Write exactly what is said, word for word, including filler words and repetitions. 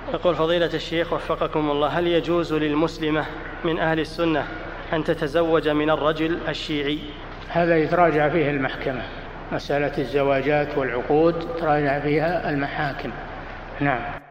يقول فضيلة الشيخ وفقكم الله، هل يجوز للمسلمة من أهل السنة أن تتزوج من الرجل الشيعي؟ هذا يتراجع فيه المحكمة، مسألة الزواجات والعقود تراجع فيها المحاكم. نعم.